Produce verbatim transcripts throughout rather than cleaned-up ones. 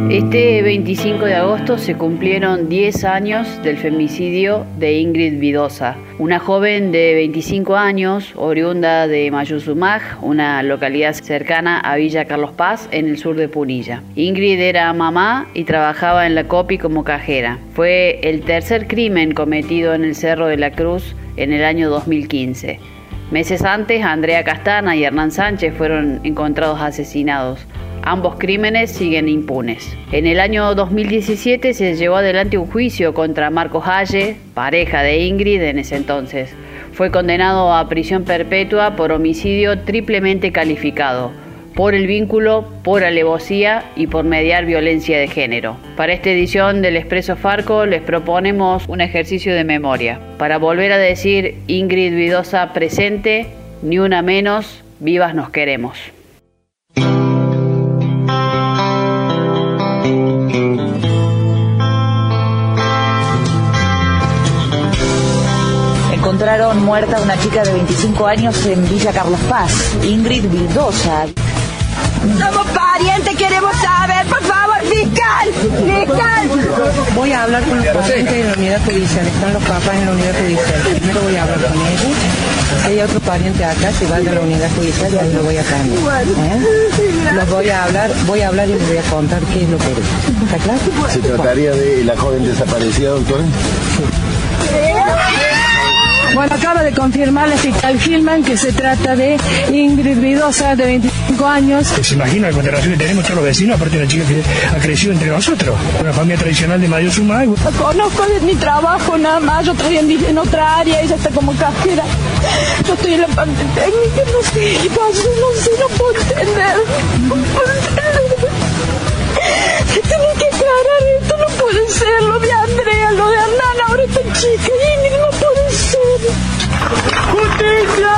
Este veinticinco de agosto se cumplieron diez años del femicidio de Ingrid Vidosa, una joven de veinticinco años, oriunda de Mayuzumaj, una localidad cercana a Villa Carlos Paz, en el sur de Punilla. Ingrid era mamá y trabajaba en la Copi como cajera. Fue el tercer crimen cometido en el Cerro de la Cruz en el año dos mil quince. Meses antes, Andrea Castana y Hernán Sánchez fueron encontrados asesinados. Ambos crímenes siguen impunes. En el año dos mil diecisiete se llevó adelante un juicio contra Marcos Halle, pareja de Ingrid en ese entonces. Fue condenado a prisión perpetua por homicidio triplemente calificado, por el vínculo, por alevosía y por mediar violencia de género. Para esta edición del Expreso Farco les proponemos un ejercicio de memoria, para volver a decir: Ingrid Vidosa presente, ni una menos, vivas nos queremos. Encontraron muerta una chica de veinticinco años en Villa Carlos Paz, Ingrid Vidosa. Somos parientes, queremos saber, por favor, fiscal, fiscal. Voy a hablar con los pacientes de la unidad judicial, están los papás en la unidad judicial. Primero voy a hablar con ellos. Si hay otro pariente acá, si va a la unidad judicial, ya lo voy a cambiar. ¿Eh? Los voy a hablar, voy a hablar y les voy a contar qué es lo que es. ¿Está claro? ¿Se trataría de la joven desaparecida, doctor? Sí. Bueno, acaba de confirmar la fiscal Gilman que se trata de Ingrid Vidosa, de veinticinco años. ¿Se imagina la consideración que tenemos todos los vecinos, aparte de una chica que ha crecido entre nosotros? Una familia tradicional de Mayuzumaj. La conozco de mi trabajo nada más, yo estoy en, en otra área, ella está como cajera. Yo estoy en la parte técnica, no sé qué pasó, no sé, no puedo entender. No puedo entender. Tienen que aclarar esto, no puede ser. Lo de Andrea, lo de Hernán, ahora esta chica, Ingrid, no puede ser. ¡Justicia!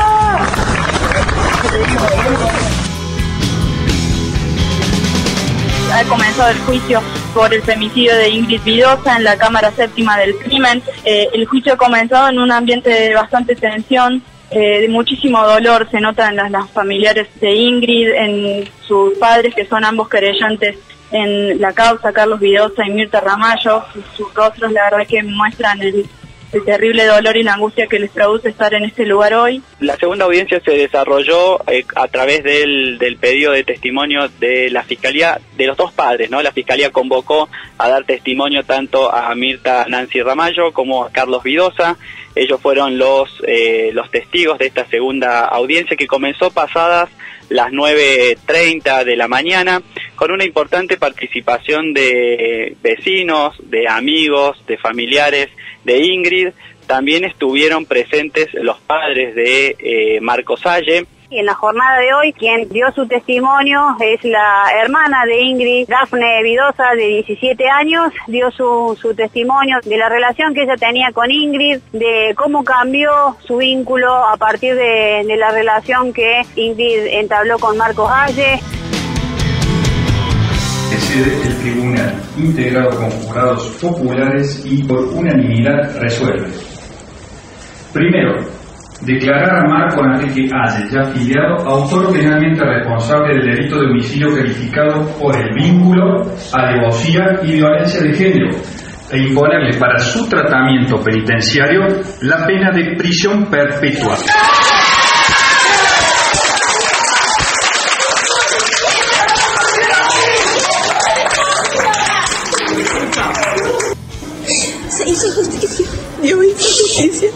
Ha comenzado el juicio por el femicidio de Ingrid Vidosa en la Cámara Séptima del Crimen. Eh, el juicio ha comenzado en un ambiente de bastante tensión, eh, de muchísimo dolor. Se nota en las, las familiares de Ingrid, en sus padres, que son ambos querellantes en la causa, Carlos Vidosa y Mirta Ramallo. Sus, sus rostros, la verdad, que muestran el, el terrible dolor y la angustia que les produce estar en este lugar hoy. La segunda audiencia se desarrolló eh, a través del, del pedido de testimonio de la Fiscalía, de los dos padres, ¿no? La Fiscalía convocó a dar testimonio tanto a Mirta Nancy Ramallo como a Carlos Vidosa. Ellos fueron los, eh, los testigos de esta segunda audiencia, que comenzó pasadas las nueve treinta de la mañana, con una importante participación de vecinos, de amigos, de familiares de Ingrid. También estuvieron presentes los padres de eh, Marcos Halle. Y en la jornada de hoy, quien dio su testimonio es la hermana de Ingrid, Dafne Vidosa, de diecisiete años, dio su, su testimonio de la relación que ella tenía con Ingrid, de cómo cambió su vínculo a partir de, de la relación que Ingrid entabló con Marcos Halle. Decide el tribunal, integrado con jurados populares y por unanimidad resuelve. Primero, declarar a Marco Enrique Halle, ya afiliado, autor penalmente responsable del delito de homicidio calificado por el vínculo, alevosía y violencia de género, e imponerle para su tratamiento penitenciario la pena de prisión perpetua. Se hizo justicia, Dios hizo justicia.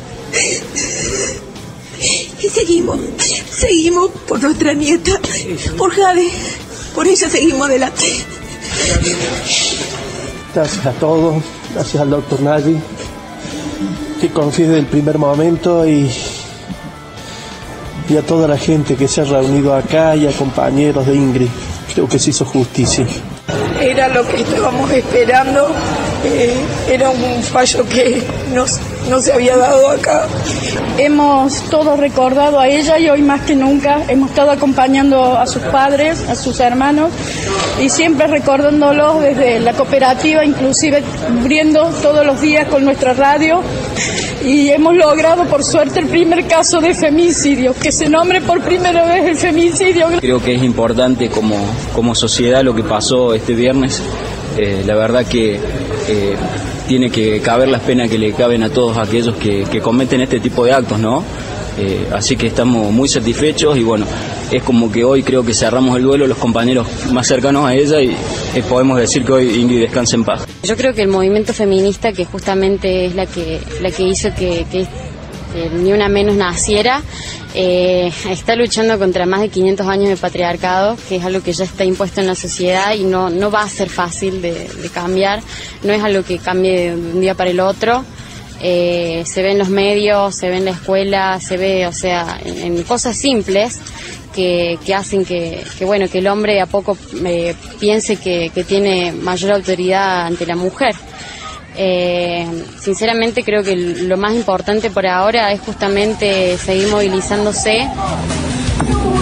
Y seguimos, seguimos por nuestra nieta, por Jade, por ella seguimos adelante. Gracias a todos, gracias al doctor Nagy, que confíe desde el primer momento, y, y a toda la gente que se ha reunido acá, y a compañeros de Ingrid. Creo que se hizo justicia. Era lo que estábamos esperando, eh, era un fallo que nos, no se había dado acá. Hemos todos recordado a ella, y hoy más que nunca hemos estado acompañando a sus padres, a sus hermanos, y siempre recordándolos desde la cooperativa, inclusive cubriendo todos los días con nuestra radio. y hemos logrado por suerte el primer caso de femicidio, que se nombre por primera vez el femicidio. Creo que es importante como, como sociedad lo que pasó este viernes. Eh, la verdad que eh, tiene que caber las penas que le caben a todos aquellos que, que cometen este tipo de actos, ¿no? Eh, así que estamos muy satisfechos y bueno, es como que hoy creo que cerramos el duelo los compañeros más cercanos a ella y eh, podemos decir que hoy Ingrid descansa en paz. Yo creo que el movimiento feminista, que justamente es la que la que hizo que, que, que Ni Una Menos naciera, eh, está luchando contra más de quinientos años de patriarcado, que es algo que ya está impuesto en la sociedad y no, no va a ser fácil de, de cambiar, no es algo que cambie de un día para el otro. Eh, se ve en los medios, se ve en la escuela, se ve, o sea, en, en cosas simples que, que hacen que, que, bueno, que el hombre a poco eh, piense que, que tiene mayor autoridad ante la mujer. Eh, sinceramente creo que lo más importante por ahora es justamente seguir movilizándose.